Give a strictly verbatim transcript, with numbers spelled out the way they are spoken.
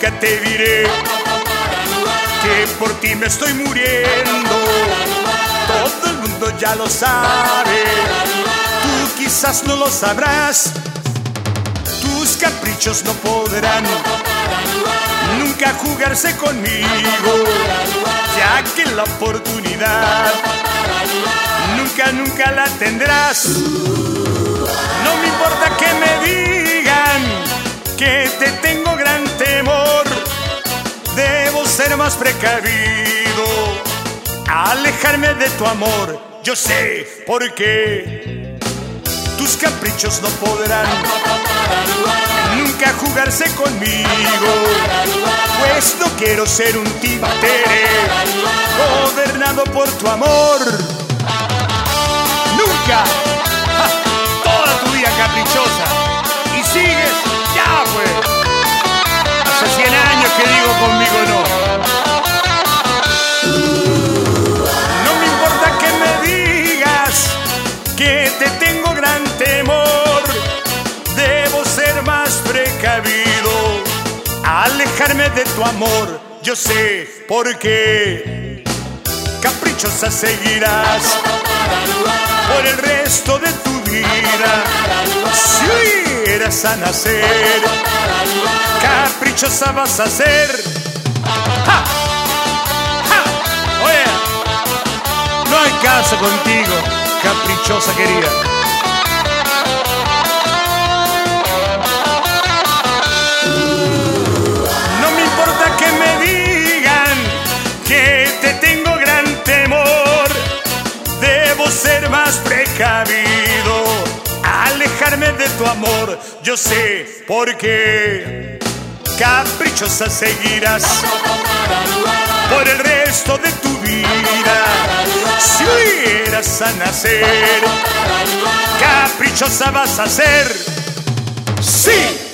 nunca te diré que por ti me estoy muriendo. Todo el mundo ya lo sabe, tú quizás no lo sabrás. Tus caprichos no podrán nunca jugarse conmigo, ya que la oportunidad nunca, nunca la tendrás. No me importa que me digan que te tengo gran temor, debo ser más precavido, alejarme de tu amor. Yo sé por qué tus caprichos no podrán nunca jugarse conmigo, pues no quiero ser un títere gobernado por tu amor. Nunca, ja, toda tu vida caprichosa, y sigues, ya pues, hace cien años que digo conmigo no. No me importa que me digas que te tengo gran temor, debo ser más precavido, alejarme de tu amor. Yo sé por qué caprichosa seguirás por el resto de tu vida. Si hubieras a nacer, caprichosa vas a ser. ¡Ja! ¡Ja! Oye, no hay caso contigo, caprichosa querida. No me importa que me digan que te tengo gran temor, debo ser más precavido, alejarme de tu amor. Yo sé por qué caprichosa seguirás por el resto de tu vida. Si hubieras a nacer, caprichosa vas a ser. Sí.